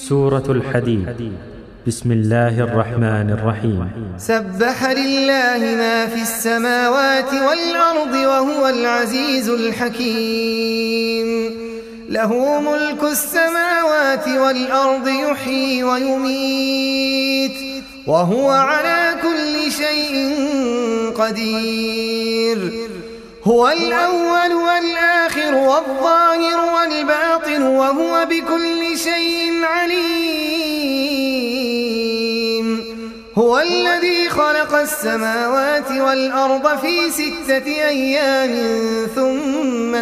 سورة الحديد. بسم الله الرحمن الرحيم. سبح لله ما في السماوات والأرض وهو العزيز الحكيم. له ملك السماوات والأرض يحيي ويميت وهو على كل شيء قدير. هو الأول والآخر والظاهر والباطن وهو بكل شيء عليم. هو الذي خلق السماوات والأرض في 6 أيام ثم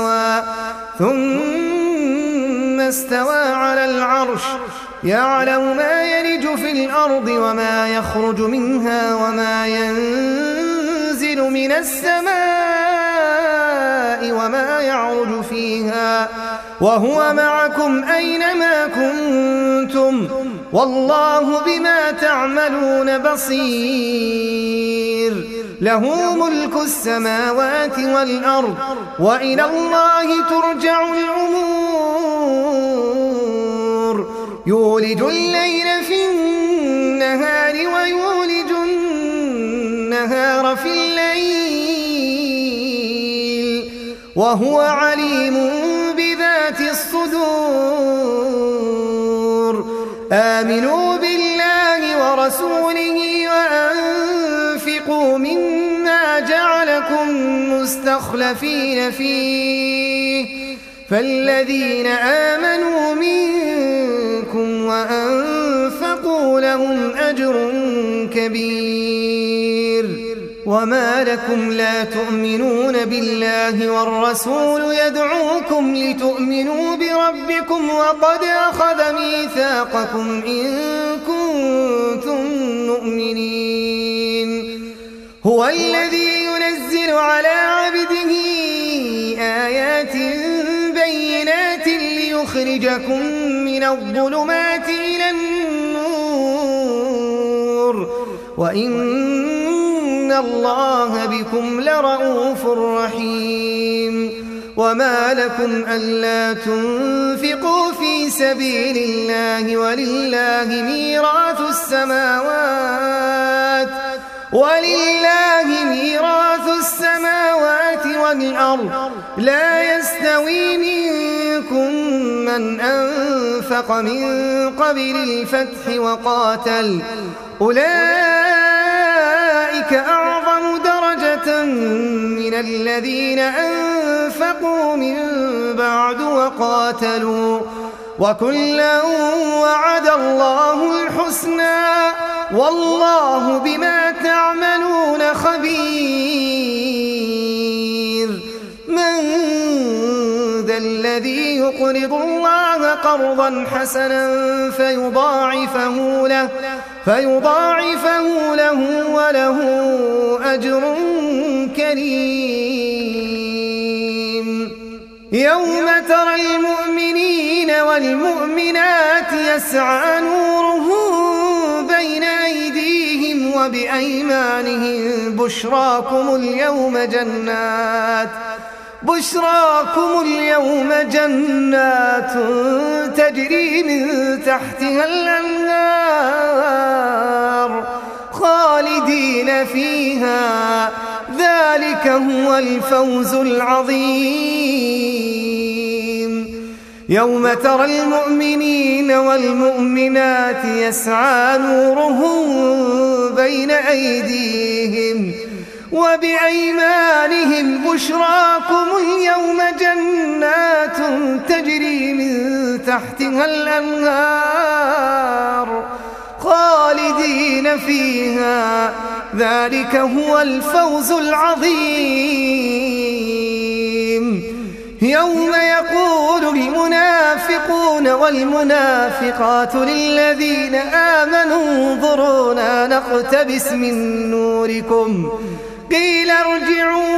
استوى على العرش يعلم ما يلج في الأرض وما يخرج منها وما ينزل من السماء وما يعرج فيها وهو معكم أينما كنتم والله بما تعملون بصير. له ملك السماوات والأرض وإلى الله ترجع الأمور. يولج الليل في النهار ويولج النهار في الليل وهو عليم بذات الصدور. آمنوا بالله ورسوله وأنفقوا مما جعلكم مستخلفين فيه فالذين آمنوا منكم وأنفقوا لهم أجر كبير. وما لكم لا تؤمنون بالله والرسول يدعوكم لتؤمنوا بربكم وقد أخذ ميثاقكم إن كنتم مؤمنين. هو الذي ينزل على عبده آيات بينات ليخرجكم من الظلمات إلى النور وإن الله بكم لرؤوف رحيم. وما لكم ألا تنفقوا في سبيل الله ولله ميراث السماوات والأرض. لا يستوي منكم من أنفق من قبل الفتح وقاتل أولئك أعظم درجة من الذين أنفقوا من بعد وقاتلوا وكلا وعد الله الحسنى والله بما تعملون خبير. من ذا الذي يقرض الله قرضا حسنا فيضاعفه له وله أجر كريم. يوم ترى المؤمنين والمؤمنات يسعى نورهم بين أيديهم وبأيمانهم بشراكم اليوم جنات تجري من تحتها الأنهار خالدين فيها ذلك هو الفوز العظيم. يوم ترى المؤمنين والمؤمنات يسعى نورهم بين أيديهم وبأيمانهم بشراكم اليوم جنات تجري من تحتها الأنهار خالدين فيها ذلك هو الفوز العظيم. يوم يقول المنافقون والمنافقات للذين آمنوا انظرونا نقتبس من نوركم قيل ارجعوا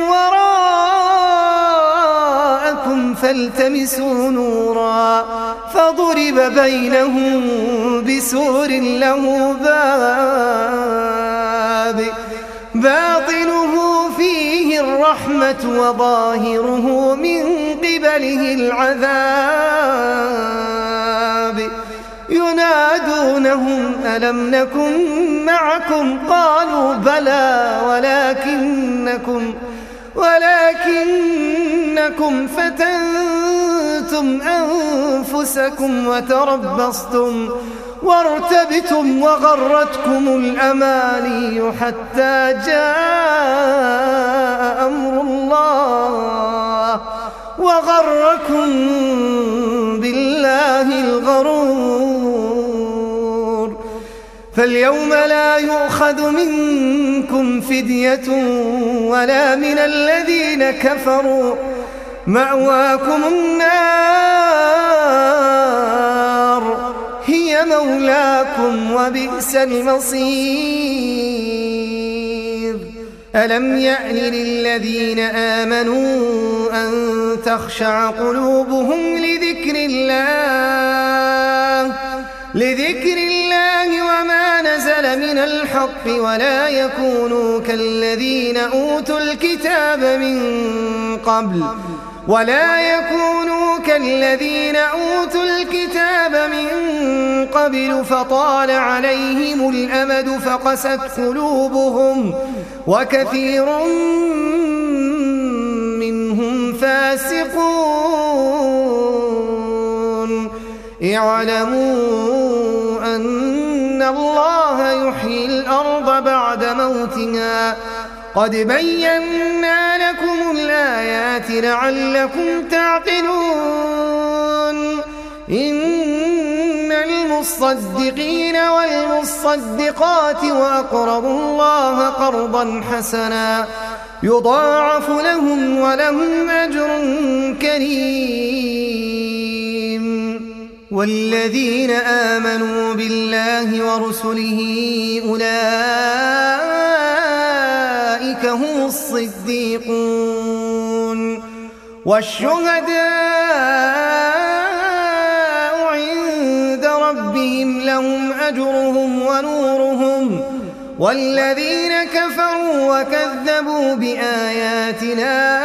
وراءكم فالتمسوا نورا فضرب بينهم بسور له باب باطنه فيه الرحمة وظاهره من قبله العذاب ينادونهم ألم نكن معكم قالوا بلى ولكنكم فتنتم أنفسكم وتربصتم وارتبتم وغرتكم الأماني حتى جاء أمر الله وغركم بالله الغرور. فاليوم لا يؤخذ منكم فدية ولا من الذين كفروا مأواكم النار هي مولاكم وبئس المصير. ألم يأن للذين آمنوا أن تخشع قلوبهم لذكر الله وما نزل من الحق ولا يكونوا كالذين أوتوا الكتاب من قبل فطال عليهم الأمد فقست قلوبهم وكثير منهم فاسقون. اعلموا أن الله يحيي الأرض بعد موتها قد بينا لكم الآيات لعلكم تعقلون. إن المصدقين والمصدقات وأقرضوا الله قرضا حسنا يضاعف لهم ولهم أجر كريم. والذين آمنوا بالله ورسله أولئك هم الصديقون والشهداء عند ربهم لهم أجرهم ونورهم. والذين كفروا وكذبوا بآياتنا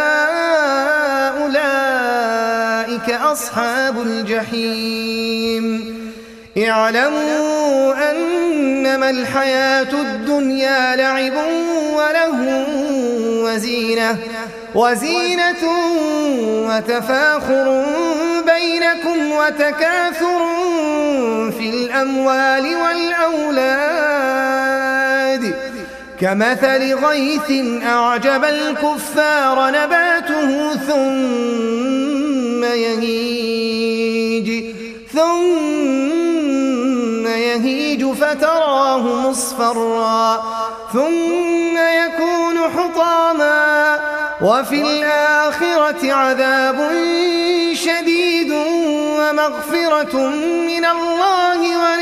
أولئك أصحاب الجحيم. اعلموا أنما الحياة الدنيا لعب وله وزينة وتفاخر بينكم وتكاثر في الأموال والأولاد كمثل غيث أعجب الكفار نباته ثم يهيج فتراه مصفرا ثم يكون حطاما وفي الآخرة عذاب شديد ومغفرة من الله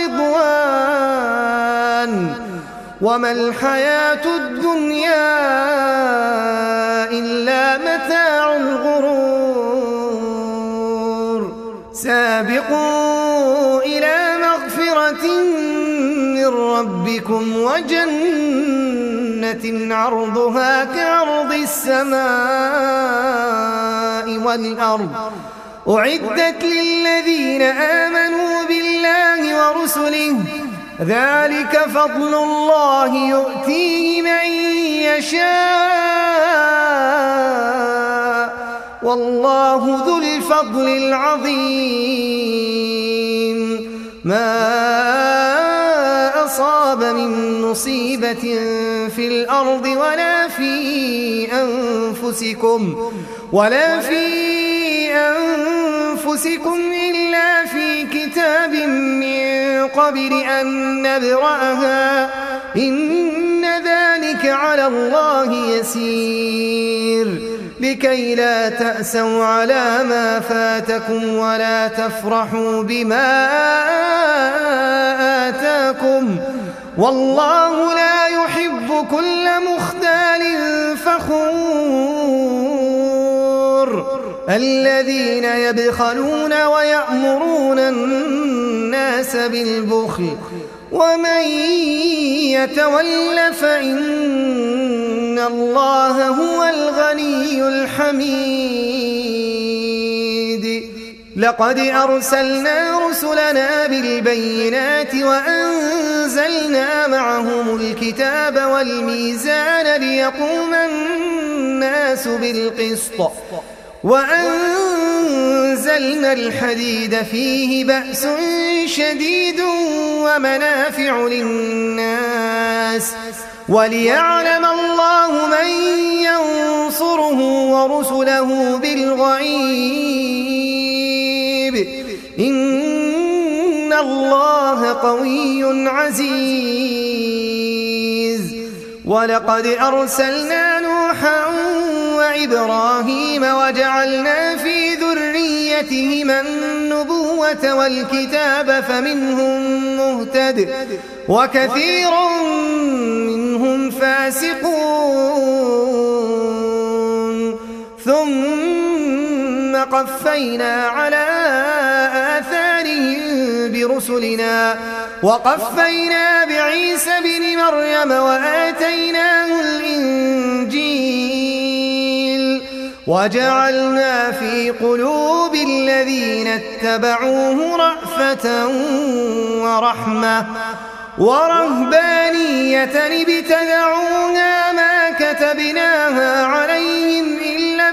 ورضوان وما الحياة الدنيا إلا متاع الغرور. سابقوا إلى مغفرة من ربكم وجنة عرضها كعرض السماء والأرض أعدت للذين آمنوا بالله ورسله ذلك فضل الله يؤتيه من يشاء والله ذو الفضل العظيم. ما أصاب من مصيبة في الأرض ولا في أنفسكم إلا في كتاب من قبل أن نبرأها إن ذلك على الله يسير. لكي لا تأسوا على ما فاتكم ولا تفرحوا بما آتاكم والله لا يحب كل مختال فخور. الذين يبخلون ويأمرون الناس بالبخل ومن يتول فإن الله هو الغني الحميد. لقد أرسلنا رسلنا بالبينات وأنزلنا معهم الكتاب والميزان ليقوم الناس بالقسط وأنزلنا الحديد فيه بأس شديد ومنافع للناس وليعلم الله من ينصره ورسله بالغيب إن الله قوي عزيز. ولقد أرسلنا نوحا وإبراهيم وجعلنا في ذريتهما النبوة والكتاب فمنهم مهتد وكثير منهم فاسقون ثم قفينا على آثارهم برسلنا وقفينا بعيسى بن مريم وآتيناه الإنجيل وجعلنا في قلوب الذين اتبعوه رأفة ورحمة ورهبانية ابتدعوها ما كتبناها عليهم إلا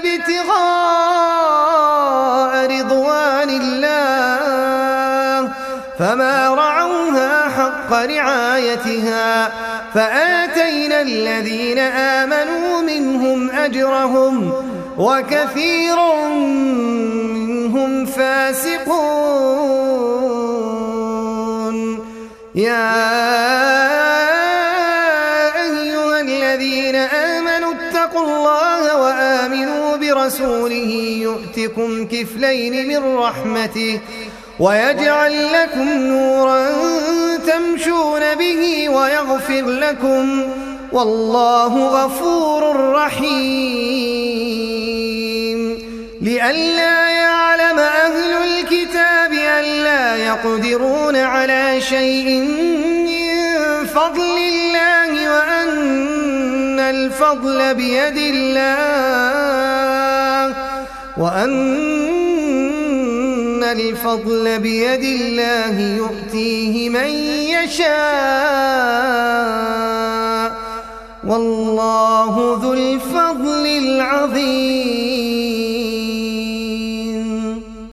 ابتغاء رضوان الله فما رعوها حق رعايتها فآتينا الذين آمنوا منهم أجرهم وكثير منهم فاسقون. يا أيها الذين آمنوا اتقوا الله وآمنوا برسوله يؤتكم كفلين من رحمته ويجعل لكم نورا تمشون به ويغفر لكم والله غفور رحيم. لئلا يعلم أهل الكتاب ألا يقدرون على شيء من فضل الله وأن الفضل بيد الله يؤتيه من يشاء والله ذو الفضل العظيم.